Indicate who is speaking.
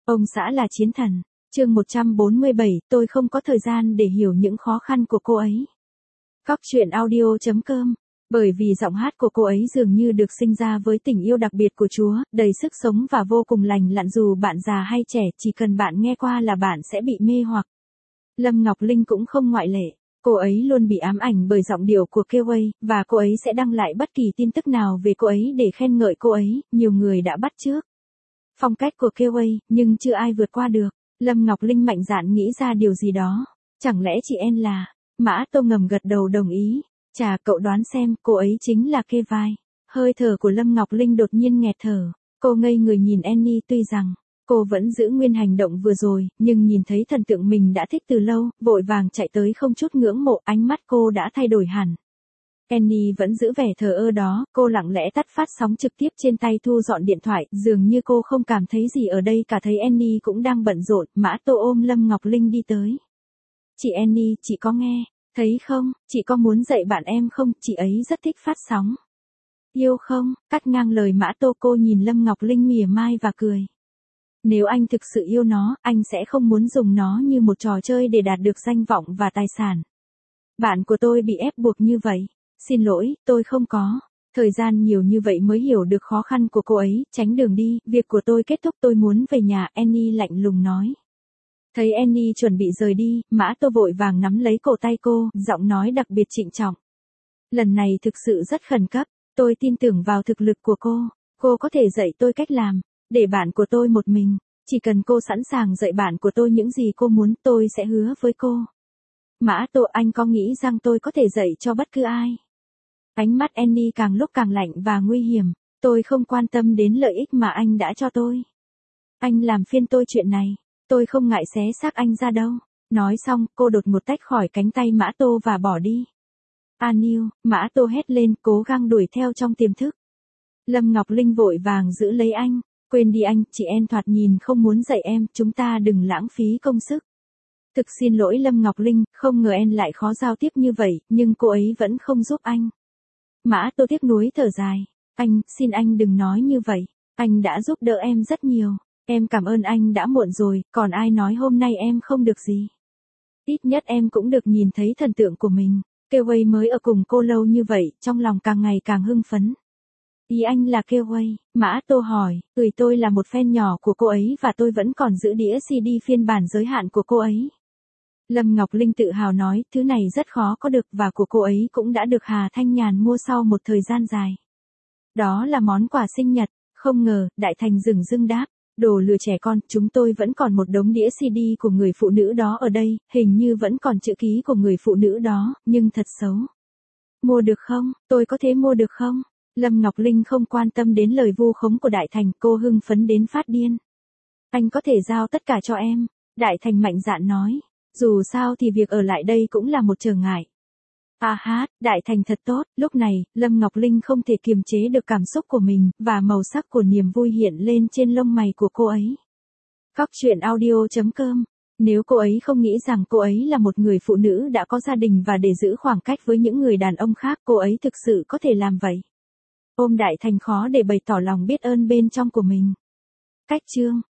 Speaker 1: Ông xã là chiến thần. Chương 147, tôi không có thời gian để hiểu những khó khăn của cô ấy. Góc truyện audio.com. Bởi vì giọng hát của cô ấy dường như được sinh ra với tình yêu đặc biệt của Chúa, đầy sức sống và vô cùng lành lặn, dù bạn già hay trẻ, chỉ cần bạn nghe qua là bạn sẽ bị mê hoặc. Lâm Ngọc Linh cũng không ngoại lệ. Cô ấy luôn bị ám ảnh bởi giọng điệu của Keway, và cô ấy sẽ đăng lại bất kỳ tin tức nào về cô ấy để khen ngợi cô ấy. Nhiều người đã bắt chước phong cách của Keway, nhưng chưa ai vượt qua được. Lâm Ngọc Linh mạnh dạn nghĩ ra điều gì đó. Chẳng lẽ chị En là... Mã Tô ngầm gật đầu đồng ý. Chà, cậu đoán xem, cô ấy chính là Keway. Hơi thở của Lâm Ngọc Linh đột nhiên nghẹt thở. Cô ngây người nhìn Annie, tuy rằng cô vẫn giữ nguyên hành động vừa rồi, nhưng nhìn thấy thần tượng mình đã thích từ lâu, vội vàng chạy tới không chút ngưỡng mộ, ánh mắt cô đã thay đổi hẳn. Annie vẫn giữ vẻ thờ ơ đó, cô lặng lẽ tắt phát sóng trực tiếp trên tay, thu dọn điện thoại, dường như cô không cảm thấy gì ở đây cả. Thấy Annie cũng đang bận rộn, Mã Tô ôm Lâm Ngọc Linh đi tới. Chị Annie, chị có nghe thấy không, chị có muốn dạy bạn em không, chị ấy rất thích phát sóng. Yêu không? Cắt ngang lời Mã Tô, cô nhìn Lâm Ngọc Linh mỉa mai và cười. Nếu anh thực sự yêu nó, anh sẽ không muốn dùng nó như một trò chơi để đạt được danh vọng và tài sản. Bạn của tôi bị ép buộc như vậy. Xin lỗi, tôi không có thời gian nhiều như vậy mới hiểu được khó khăn của cô ấy. Tránh đường đi, việc của tôi kết thúc, tôi muốn về nhà, Annie lạnh lùng nói. Thấy Annie chuẩn bị rời đi, Mã Tô vội vàng nắm lấy cổ tay cô, giọng nói đặc biệt trịnh trọng. Lần này thực sự rất khẩn cấp, tôi tin tưởng vào thực lực của cô có thể dạy tôi cách làm, để bạn của tôi một mình, chỉ cần cô sẵn sàng dạy bạn của tôi những gì cô muốn, tôi sẽ hứa với cô. Mã Tô, anh có nghĩ rằng tôi có thể dạy cho bất cứ ai? Ánh mắt Annie càng lúc càng lạnh và nguy hiểm. Tôi không quan tâm đến lợi ích mà anh đã cho tôi. Anh làm phiền tôi chuyện này, tôi không ngại xé xác anh ra đâu. Nói xong, cô đột ngột tách khỏi cánh tay Mã Tô và bỏ đi. Aniu, Mã Tô hét lên, cố gắng đuổi theo trong tiềm thức. Lâm Ngọc Linh vội vàng giữ lấy anh. Quên đi anh, chị En thoạt nhìn không muốn dạy em, chúng ta đừng lãng phí công sức. Thực xin lỗi Lâm Ngọc Linh, không ngờ En lại khó giao tiếp như vậy, nhưng cô ấy vẫn không giúp anh. Mã Tô tiếc nuối thở dài. Anh, xin anh đừng nói như vậy. Anh đã giúp đỡ em rất nhiều. Em cảm ơn anh đã muộn rồi, còn ai nói hôm nay em không được gì. Ít nhất em cũng được nhìn thấy thần tượng của mình. Keway mới ở cùng cô lâu như vậy, trong lòng càng ngày càng hưng phấn. Ý anh là Keway? Mã Tô hỏi. Tôi là một fan nhỏ của cô ấy và tôi vẫn còn giữ đĩa CD phiên bản giới hạn của cô ấy. Lâm Ngọc Linh tự hào nói, thứ này rất khó có được và của cô ấy cũng đã được Hà Thanh Nhàn mua sau một thời gian dài. Đó là món quà sinh nhật. Không ngờ, Đại Thành dửng dưng đáp. Đồ lừa trẻ con, chúng tôi vẫn còn một đống đĩa CD của người phụ nữ đó ở đây, hình như vẫn còn chữ ký của người phụ nữ đó, nhưng thật xấu. Mua được không? Tôi có thể mua được không? Lâm Ngọc Linh không quan tâm đến lời vu khống của Đại Thành, cô hưng phấn đến phát điên. Anh có thể giao tất cả cho em. Đại Thành mạnh dạn nói. Dù sao thì việc ở lại đây cũng là một trở ngại. Đại Thành thật tốt. Lúc này, Lâm Ngọc Linh không thể kiềm chế được cảm xúc của mình, và màu sắc của niềm vui hiện lên trên lông mày của cô ấy. Góc truyện audio.com. Nếu cô ấy không nghĩ rằng cô ấy là một người phụ nữ đã có gia đình và để giữ khoảng cách với những người đàn ông khác, cô ấy thực sự có thể làm vậy. Ôm Đại Thành khó để bày tỏ lòng biết ơn bên trong của mình. Cách chương